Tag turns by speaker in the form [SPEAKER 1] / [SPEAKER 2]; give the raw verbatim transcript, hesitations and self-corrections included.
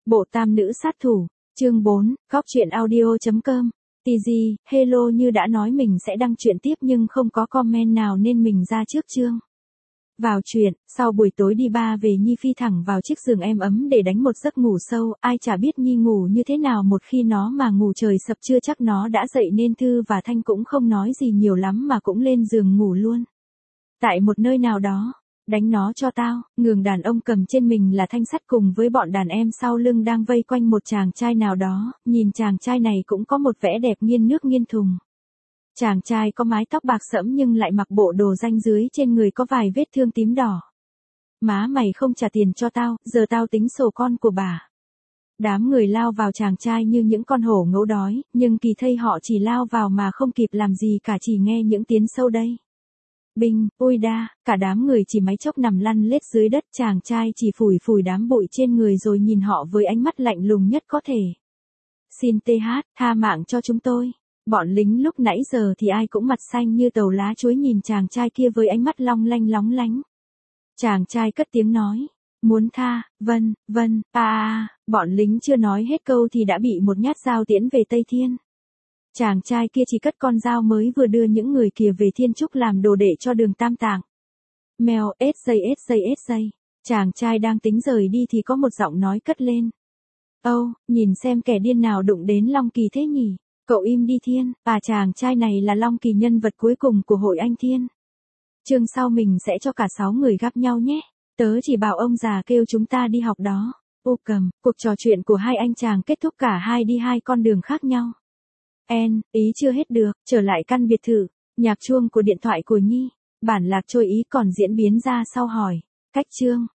[SPEAKER 1] Bộ tam nữ sát thủ, chương bốn, góc truyện audio.com. tê giê, hello như đã nói mình sẽ đăng truyện tiếp nhưng không có comment nào nên mình ra trước chương. Vào truyện, sau buổi tối đi ba về Nhi phi thẳng vào chiếc giường êm ấm để đánh một giấc ngủ sâu, ai chả biết Nhi ngủ như thế nào một khi nó mà ngủ trời sập chưa chắc nó đã dậy nên Thư và Thanh cũng không nói gì nhiều lắm mà cũng lên giường ngủ luôn. Tại một nơi nào đó, đánh nó cho tao, người đàn ông cầm trên mình là thanh sắt cùng với bọn đàn em sau lưng đang vây quanh một chàng trai nào đó, nhìn chàng trai này cũng có một vẻ đẹp nghiêng nước nghiêng thùng. Chàng trai có mái tóc bạc sẫm nhưng lại mặc bộ đồ ranh dưới trên người có vài vết thương tím đỏ. Má mày không trả tiền cho tao, giờ tao tính sổ con của bà. Đám người lao vào chàng trai như những con hổ ngấu đói, nhưng kỳ thây họ chỉ lao vào mà không kịp làm gì cả chỉ nghe những tiếng sâu đây. Binh, ôi đa, cả đám người chỉ máy chốc nằm lăn lết dưới đất, chàng trai chỉ phủi phủi đám bụi trên người rồi nhìn họ với ánh mắt lạnh lùng nhất có thể. Xin tê hát, tha mạng cho chúng tôi. Bọn lính lúc nãy giờ thì ai cũng mặt xanh như tàu lá chuối nhìn chàng trai kia với ánh mắt long lanh lóng lánh. Chàng trai cất tiếng nói, muốn tha, vân, vân, à, à, bọn lính chưa nói hết câu thì đã bị một nhát dao tiễn về Tây Thiên. Chàng trai kia chỉ cất con dao mới vừa đưa những người kia về Thiên Trúc làm đồ đệ cho Đường Tam Tạng. Mèo, ết dây ết dây ết dây. Chàng trai đang tính rời đi thì có một giọng nói cất lên. Âu, oh, nhìn xem kẻ điên nào đụng đến Long Kỳ thế nhỉ? Cậu im đi Thiên, à chàng trai này là Long Kỳ, nhân vật cuối cùng của hội anh Thiên. Chương sau mình sẽ cho cả sáu người gặp nhau nhé. Tớ chỉ bảo ông già kêu chúng ta đi học đó. Ô cầm, cuộc trò chuyện của hai anh chàng kết thúc cả hai đi hai con đường khác nhau. En, ý chưa hết được, trở lại căn biệt thự, nhạc chuông của điện thoại của Nhi, bản lạc trôi ý còn diễn biến ra sau hỏi, cách chương,